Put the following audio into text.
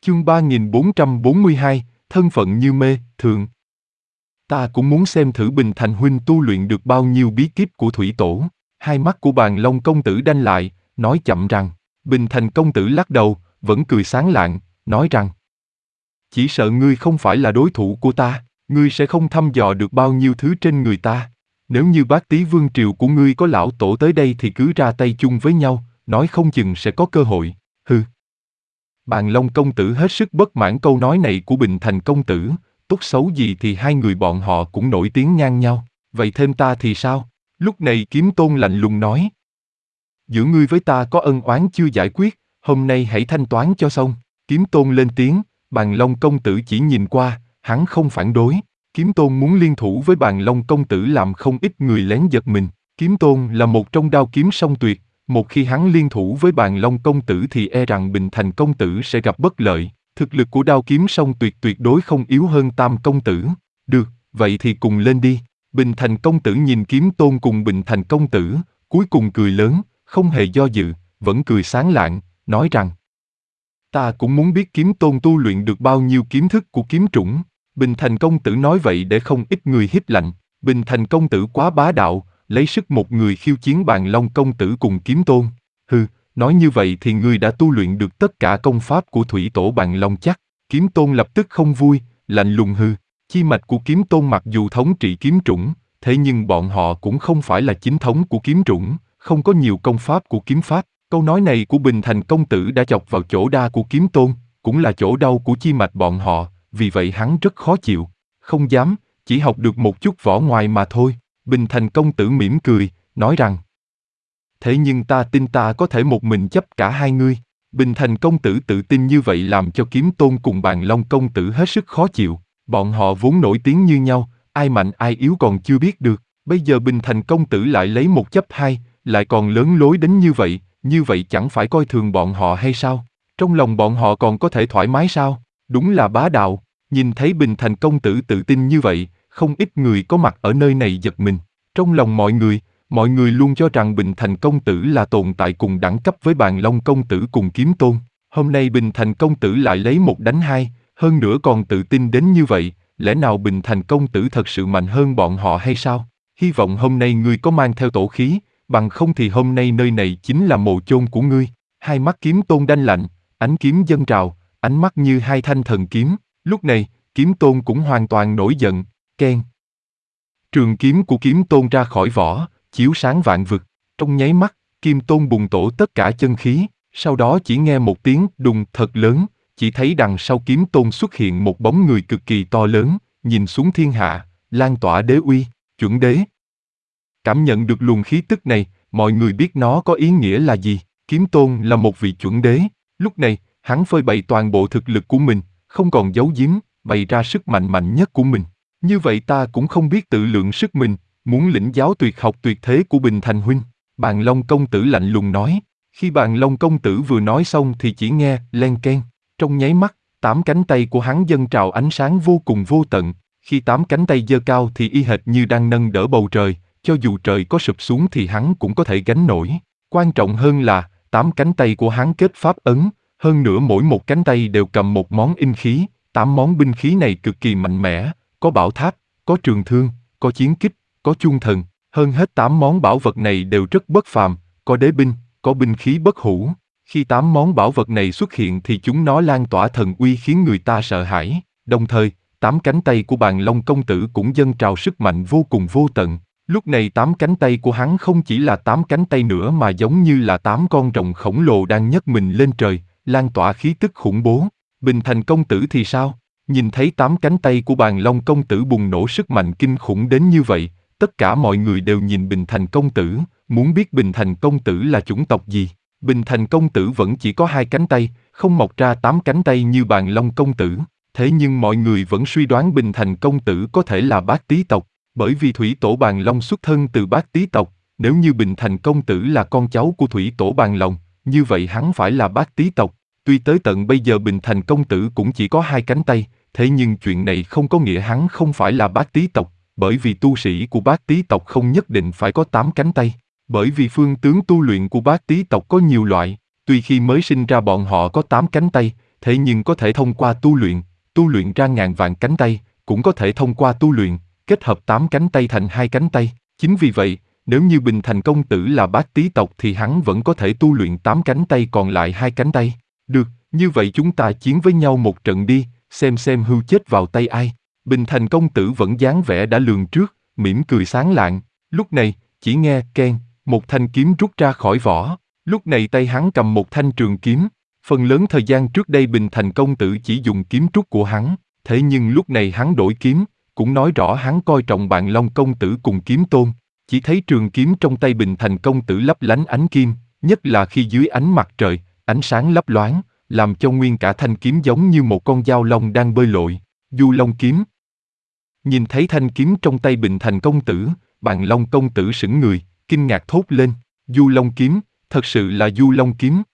Chương 3442, thân phận như mê, thường. Ta cũng muốn xem thử Bình Thành huynh tu luyện được bao nhiêu bí kíp của thủy tổ. Hai mắt của Bàn Long công tử đanh lại, nói chậm rằng. Bình Thành công tử lắc đầu, vẫn cười sáng lạng, nói rằng. Chỉ sợ ngươi không phải là đối thủ của ta, ngươi sẽ không thăm dò được bao nhiêu thứ trên người ta. Nếu như Bát Tý vương triều của ngươi có lão tổ tới đây thì cứ ra tay chung với nhau, nói không chừng sẽ có cơ hội. Hừ. Bàn Long công tử hết sức bất mãn câu nói này của Bình Thành công tử, tốt xấu gì thì hai người bọn họ cũng nổi tiếng ngang nhau, vậy thêm ta thì sao? Lúc này Kiếm Tôn lạnh lùng nói. Giữa ngươi với ta có ân oán chưa giải quyết, hôm nay hãy thanh toán cho xong. Kiếm Tôn lên tiếng, Bàn Long công tử chỉ nhìn qua, hắn không phản đối. Kiếm Tôn muốn liên thủ với Bàn Long công tử làm không ít người lén giật mình. Kiếm Tôn là một trong đao kiếm song tuyệt, một khi hắn liên thủ với Bàn Long công tử thì e rằng Bình Thành công tử sẽ gặp bất lợi. Thực lực của đao kiếm song tuyệt tuyệt đối không yếu hơn Tam công tử. Được, vậy thì cùng lên đi. Bình Thành công tử nhìn Kiếm Tôn cùng Bình Thành công tử, cuối cùng cười lớn, không hề do dự, vẫn cười sáng lạng, nói rằng ta cũng muốn biết Kiếm Tôn tu luyện được bao nhiêu kiếm thức của kiếm trũng. Bình Thành công tử nói vậy để không ít người hít lạnh. Bình Thành công tử quá bá đạo, lấy sức một người khiêu chiến Bàn Long công tử cùng Kiếm Tôn. Hừ, nói như vậy thì ngươi đã tu luyện được tất cả công pháp của thủy tổ Bàn Long chắc. Kiếm Tôn lập tức không vui, lạnh lùng hừ. Chi mạch của Kiếm Tôn mặc dù thống trị kiếm trũng, thế nhưng bọn họ cũng không phải là chính thống của kiếm trũng, không có nhiều công pháp của kiếm pháp. Câu nói này của Bình Thành công tử đã chọc vào chỗ đa của Kiếm Tôn, cũng là chỗ đau của chi mạch bọn họ, vì vậy hắn rất khó chịu. Không dám, chỉ học được một chút võ ngoài mà thôi. Bình Thành công tử mỉm cười, nói rằng thế nhưng ta tin ta có thể một mình chấp cả hai ngươi. Bình Thành công tử tự tin như vậy làm cho Kiếm Tôn cùng Bàn Long công tử hết sức khó chịu. Bọn họ vốn nổi tiếng như nhau, ai mạnh ai yếu còn chưa biết được. Bây giờ Bình Thành công tử lại lấy một chấp hai, lại còn lớn lối đến như vậy chẳng phải coi thường bọn họ hay sao? Trong lòng bọn họ còn có thể thoải mái sao? Đúng là bá đạo. Nhìn thấy Bình Thành công tử tự tin như vậy, không ít người có mặt ở nơi này giật mình. Trong lòng mọi người luôn cho rằng Bình Thành công tử là tồn tại cùng đẳng cấp với Bàn Long công tử cùng Kiếm Tôn. Hôm nay Bình Thành công tử lại lấy một đánh hai, hơn nữa còn tự tin đến như vậy, lẽ nào Bình Thành công tử thật sự mạnh hơn bọn họ hay sao? Hy vọng hôm nay ngươi có mang theo tổ khí, bằng không thì hôm nay nơi này chính là mồ chôn của ngươi. Hai mắt Kiếm Tôn đanh lạnh, ánh kiếm dâng trào, ánh mắt như hai thanh thần kiếm. Lúc này, Kiếm Tôn cũng hoàn toàn nổi giận, keng. Trường kiếm của Kiếm Tôn ra khỏi vỏ, chiếu sáng vạn vực. Trong nháy mắt, Kiếm Tôn bùng tổ tất cả chân khí, sau đó chỉ nghe một tiếng đùng thật lớn, chỉ thấy đằng sau Kiếm Tôn xuất hiện một bóng người cực kỳ to lớn, nhìn xuống thiên hạ, lan tỏa đế uy, chuẩn đế. Cảm nhận được luồng khí tức này, mọi người biết nó có ý nghĩa là gì. Kiếm Tôn là một vị chuẩn đế. Lúc này, hắn phơi bày toàn bộ thực lực của mình, không còn giấu giếm, bày ra sức mạnh mạnh nhất của mình. Như vậy ta cũng không biết tự lượng sức mình, muốn lĩnh giáo tuyệt học tuyệt thế của Bình Thành huynh. Bàn Long công tử lạnh lùng nói. Khi Bàn Long công tử vừa nói xong thì chỉ nghe len keng. Trong nháy mắt, 8 cánh tay của hắn dâng trào ánh sáng vô cùng vô tận. Khi 8 cánh tay giơ cao thì y hệt như đang nâng đỡ bầu trời, cho dù trời có sụp xuống thì hắn cũng có thể gánh nổi. Quan trọng hơn là, 8 cánh tay của hắn kết pháp ấn, hơn nữa mỗi một cánh tay đều cầm một món binh khí. 8 món binh khí này cực kỳ mạnh mẽ, có bảo tháp, có trường thương, có chiến kích, có chuông thần. Hơn hết 8 món bảo vật này đều rất bất phàm, có đế binh, có binh khí bất hủ. Khi 8 món bảo vật này xuất hiện thì chúng nó lan tỏa thần uy khiến người ta sợ hãi. Đồng thời, 8 cánh tay của Bàn Long công tử cũng dâng trào sức mạnh vô cùng vô tận. Lúc này 8 cánh tay của hắn không chỉ là 8 cánh tay nữa mà giống như là 8 con rồng khổng lồ đang nhấc mình lên trời, lan tỏa khí tức khủng bố. Bình Thành công tử thì sao? Nhìn thấy 8 cánh tay của Bàn Long công tử bùng nổ sức mạnh kinh khủng đến như vậy, tất cả mọi người đều nhìn Bình Thành công tử, muốn biết Bình Thành công tử là chủng tộc gì. Bình Thành công tử vẫn chỉ có 2 cánh tay, không mọc ra 8 cánh tay như Bàn Long công tử. Thế nhưng mọi người vẫn suy đoán Bình Thành công tử có thể là Bát Tý tộc, bởi vì thủy tổ Bàn Long xuất thân từ Bát Tý tộc. Nếu như Bình Thành công tử là con cháu của thủy tổ Bàn Long, như vậy hắn phải là Bát Tý tộc. Tuy tới tận bây giờ Bình Thành công tử cũng chỉ có 2 cánh tay, thế nhưng chuyện này không có nghĩa hắn không phải là Bát Tý tộc, bởi vì tu sĩ của Bát Tý tộc không nhất định phải có 8 cánh tay. Bởi vì phương tướng tu luyện của Bát Tý tộc có nhiều loại, tuy khi mới sinh ra bọn họ có 8 cánh tay, thế nhưng có thể thông qua tu luyện ra ngàn vạn cánh tay, cũng có thể thông qua tu luyện, kết hợp 8 cánh tay thành 2 cánh tay. Chính vì vậy, nếu như Bình Thành công tử là bát tý tộc thì hắn vẫn có thể tu luyện 8 cánh tay còn lại 2 cánh tay. Được, như vậy chúng ta chiến với nhau một trận đi, xem hưu chết vào tay ai. Bình Thành công tử vẫn dáng vẻ đã lường trước, mỉm cười sáng lạng. Lúc này, chỉ nghe keng, một thanh kiếm rút ra khỏi vỏ. Lúc này tay hắn cầm một thanh trường kiếm. Phần lớn thời gian trước đây Bình Thành công tử chỉ dùng kiếm trúc của hắn, thế nhưng lúc này hắn đổi kiếm, cũng nói rõ hắn coi trọng Bàn Long công tử cùng kiếm tôn. Chỉ thấy trường kiếm trong tay Bình Thành công tử lấp lánh ánh kim, nhất là khi dưới ánh mặt trời, ánh sáng lấp loáng, làm cho nguyên cả thanh kiếm giống như một con dao long đang bơi lội. Du Long kiếm. Nhìn thấy thanh kiếm trong tay Bình Thành công tử, Bàn Long công tử sững người, kinh ngạc thốt lên. Du Long kiếm, thật sự là Du Long kiếm.